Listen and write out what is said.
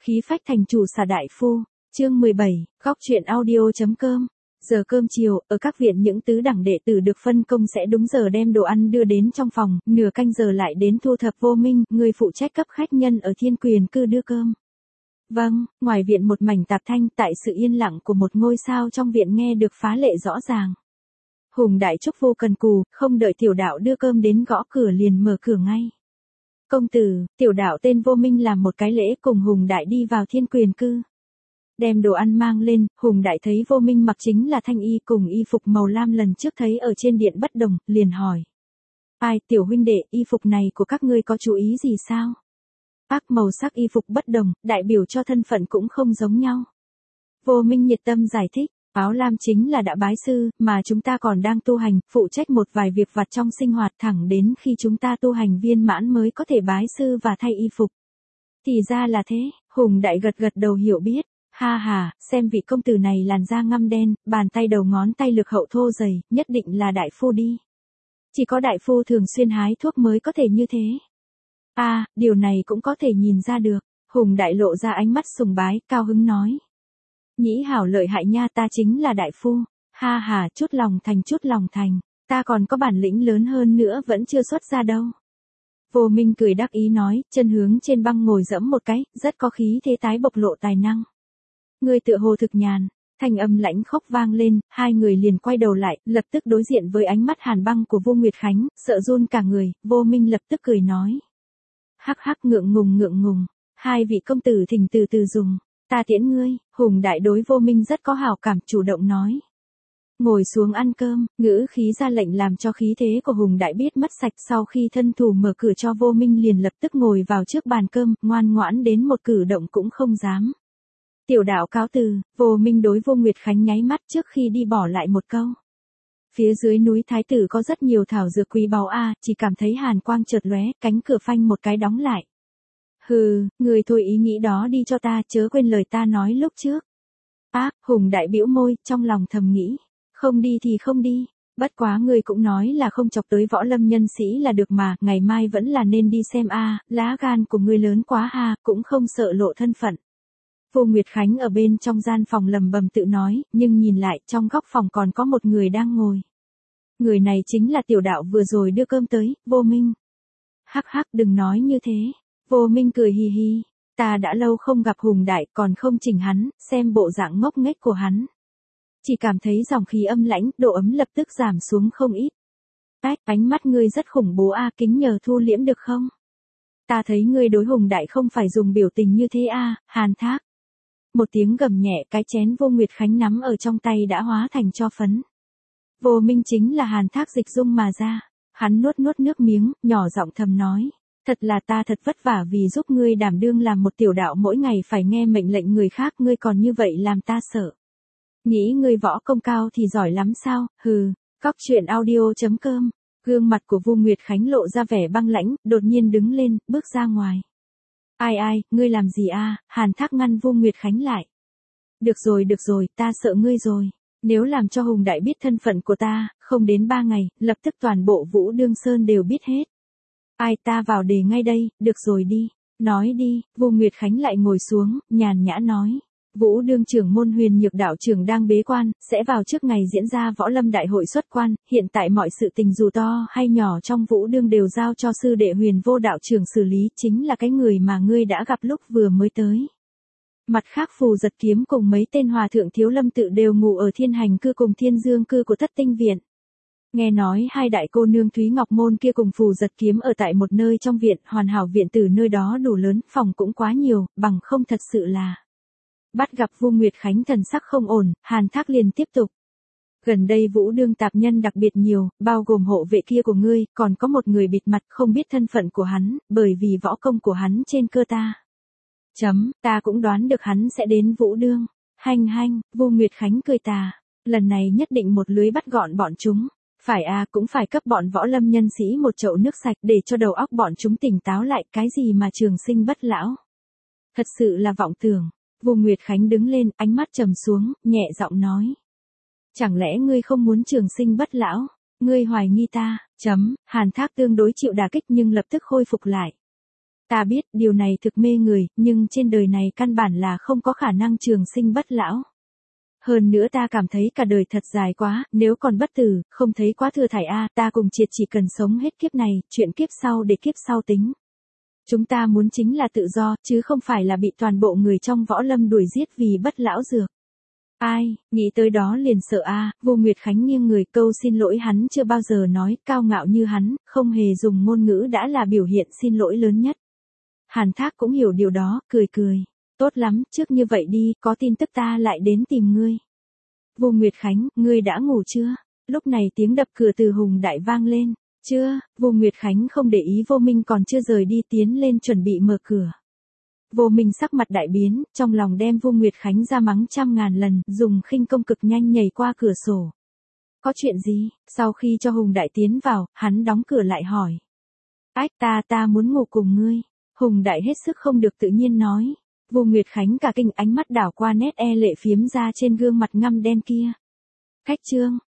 Khí phách thành chủ xà đại phu, chương 17, góc truyện audio.com. Giờ cơm chiều, ở các viện những tứ đẳng đệ tử được phân công sẽ đúng giờ đem đồ ăn đưa đến trong phòng, nửa canh giờ lại đến thu thập Vô Minh, người phụ trách cấp khách nhân ở Thiên Quyền cư đưa cơm. Vâng, ngoài viện một mảnh tạp thanh, tại sự yên lặng của một ngôi sao trong viện nghe được phá lệ rõ ràng. Hùng Đại Trúc vô cần cù, không đợi tiểu đạo đưa cơm đến gõ cửa liền mở cửa ngay. Công tử, tiểu đạo tên Vô Minh làm một cái lễ cùng Hùng Đại đi vào Thiên Quyền cư. Đem đồ ăn mang lên, Hùng Đại thấy Vô Minh mặc chính là thanh y cùng y phục màu lam lần trước thấy ở trên điện bất đồng, liền hỏi. Ai, tiểu huynh đệ, y phục này của các ngươi có chú ý gì sao? Màu sắc y phục bất đồng, đại biểu cho thân phận cũng không giống nhau. Vô Minh nhiệt tâm giải thích, áo lam chính là đã bái sư, mà chúng ta còn đang tu hành, phụ trách một vài việc vặt trong sinh hoạt thẳng đến khi chúng ta tu hành viên mãn mới có thể bái sư và thay y phục. Thì ra là thế, Hùng Đại gật gật đầu hiểu biết. Ha ha, xem vị công tử này làn da ngăm đen, bàn tay đầu ngón tay lực hậu thô dày, nhất định là đại phu đi. Chỉ có đại phu thường xuyên hái thuốc mới có thể như thế. Điều này cũng có thể nhìn ra được. Hùng Đại lộ ra ánh mắt sùng bái, cao hứng nói. Nhĩ hảo lợi hại nha, ta chính là đại phu. Ha ha, chút lòng thành, ta còn có bản lĩnh lớn hơn nữa vẫn chưa xuất ra đâu. Vô Minh cười đắc ý nói, chân hướng trên băng ngồi dẫm một cái, rất có khí thế tái bộc lộ tài năng. Người tựa hồ thực nhàn, thanh âm lãnh khốc vang lên, hai người liền quay đầu lại, lập tức đối diện với ánh mắt hàn băng của Vô Nguyệt Khánh, sợ run cả người, Vô Minh lập tức cười nói. Hắc hắc ngượng ngùng, hai vị công tử thỉnh từ từ dùng, ta tiễn ngươi. Hùng Đại đối Vô Minh rất có hảo cảm, chủ động nói. Ngồi xuống ăn cơm, ngữ khí ra lệnh làm cho khí thế của Hùng Đại biết mất sạch, sau khi thân thủ mở cửa cho Vô Minh liền lập tức ngồi vào trước bàn cơm, ngoan ngoãn đến một cử động cũng không dám. Tiểu đạo cáo từ, Vô Minh đối Vô Nguyệt Khánh nháy mắt trước khi đi bỏ lại một câu. Phía dưới núi Thái Tử có rất nhiều thảo dược quý báu chỉ cảm thấy hàn quang chợt lóe, cánh cửa phanh một cái đóng lại. Hừ, người thôi ý nghĩ đó đi cho ta, chớ quên lời ta nói lúc trước. Hùng Đại bĩu môi, trong lòng thầm nghĩ, không đi thì không đi, bất quá người cũng nói là không chọc tới võ lâm nhân sĩ là được mà, ngày mai vẫn là nên đi xem lá gan của người lớn quá cũng không sợ lộ thân phận. Vô Nguyệt Khánh ở bên trong gian phòng lầm bầm tự nói, nhưng nhìn lại trong góc phòng còn có một người đang ngồi. Người này chính là tiểu đạo vừa rồi đưa cơm tới, Vô Minh. Hắc hắc đừng nói như thế. Vô Minh cười hì hì, ta đã lâu không gặp Hùng Đại còn không chỉnh hắn, xem bộ dạng ngốc nghếch của hắn. Chỉ cảm thấy dòng khí âm lãnh, độ ấm lập tức giảm xuống không ít. Ánh mắt ngươi rất khủng bố kính nhờ thu liễm được không? Ta thấy ngươi đối Hùng Đại không phải dùng biểu tình như thế hàn thác. Một tiếng gầm nhẹ, cái chén Vô Nguyệt Khánh nắm ở trong tay đã hóa thành tro phấn. Vô Minh chính là hàn thác dịch dung mà ra. Hắn nuốt nước miếng, nhỏ giọng thầm nói. Thật là ta thật vất vả vì giúp ngươi đảm đương làm một tiểu đạo mỗi ngày phải nghe mệnh lệnh người khác, ngươi còn như vậy làm ta sợ. Nghĩ ngươi võ công cao thì giỏi lắm sao, Góc truyện audio.com. Gương mặt của Vô Nguyệt Khánh lộ ra vẻ băng lãnh, đột nhiên đứng lên, bước ra ngoài. Ai, ngươi làm gì Hàn Thác ngăn Vô Nguyệt Khánh lại. Được rồi, ta sợ ngươi rồi. Nếu làm cho Hùng Đại biết thân phận của ta, không đến 3 ngày, lập tức toàn bộ Vũ Đương Sơn đều biết hết. Ta vào đề ngay đây, được rồi đi. Nói đi, Vô Nguyệt Khánh lại ngồi xuống, nhàn nhã nói. Vũ Đương trưởng môn Huyền Nhược đạo trưởng đang bế quan, sẽ vào trước ngày diễn ra võ lâm đại hội xuất quan, hiện tại mọi sự tình dù to hay nhỏ trong Vũ Đương đều giao cho sư đệ Huyền Vô đạo trưởng xử lý, chính là cái người mà ngươi đã gặp lúc vừa mới tới. Mặt khác Phù Giật Kiếm cùng mấy tên hòa thượng Thiếu Lâm tự đều ngủ ở Thiên Hành cư cùng Thiên Dương cư của Thất Tinh viện. Nghe nói hai đại cô nương Thúy Ngọc Môn kia cùng Phù Giật Kiếm ở tại một nơi trong viện, hoàn hảo viện từ nơi đó đủ lớn, phòng cũng quá nhiều, bằng không thật sự là. Bắt gặp Vô Nguyệt Khánh thần sắc không ổn, Hàn Thác liền tiếp tục. Gần đây Vũ Đương tạp nhân đặc biệt nhiều, bao gồm hộ vệ kia của ngươi, còn có một người bịt mặt không biết thân phận của hắn, bởi vì võ công của hắn trên cơ ta. Ta cũng đoán được hắn sẽ đến Vũ Đương. Hanh, Vô Nguyệt Khánh cười tà. Lần này nhất định một lưới bắt gọn bọn chúng. Phải cũng phải cấp bọn võ lâm nhân sĩ một chậu nước sạch để cho đầu óc bọn chúng tỉnh táo lại, cái gì mà trường sinh bất lão. Thật sự là vọng tưởng. Vô Nguyệt Khánh đứng lên, ánh mắt trầm xuống, nhẹ giọng nói. Chẳng lẽ ngươi không muốn trường sinh bất lão? Ngươi hoài nghi ta, Hàn Thác tương đối chịu đả kích nhưng lập tức khôi phục lại. Ta biết, điều này thực mê người, nhưng trên đời này căn bản là không có khả năng trường sinh bất lão. Hơn nữa ta cảm thấy cả đời thật dài quá, nếu còn bất tử, không thấy quá thừa thải a, ta cùng Triệt chỉ cần sống hết kiếp này, chuyện kiếp sau để kiếp sau tính. Chúng ta muốn chính là tự do, chứ không phải là bị toàn bộ người trong võ lâm đuổi giết vì bất lão dược. Ai, nghĩ tới đó liền sợ a. Vô Nguyệt Khánh nghiêng người, câu xin lỗi hắn chưa bao giờ nói, cao ngạo như hắn, không hề dùng ngôn ngữ đã là biểu hiện xin lỗi lớn nhất. Hàn Thác cũng hiểu điều đó, cười cười. Tốt lắm, trước như vậy đi, có tin tức ta lại đến tìm ngươi. Vô Nguyệt Khánh, ngươi đã ngủ chưa? Lúc này tiếng đập cửa từ Hùng Đại vang lên. Chưa, Vô Nguyệt Khánh không để ý Vô Minh còn chưa rời đi, tiến lên chuẩn bị mở cửa. Vô Minh sắc mặt đại biến, trong lòng đem Vô Nguyệt Khánh ra mắng trăm ngàn lần, dùng khinh công cực nhanh nhảy qua cửa sổ. Có chuyện gì? Sau khi cho Hùng Đại tiến vào, hắn đóng cửa lại hỏi. Ách, ta muốn ngủ cùng ngươi. Hùng Đại hết sức không được tự nhiên nói. Vô Nguyệt Khánh cả kinh, ánh mắt đảo qua nét e lệ phiếm ra trên gương mặt ngăm đen kia. Khách trương,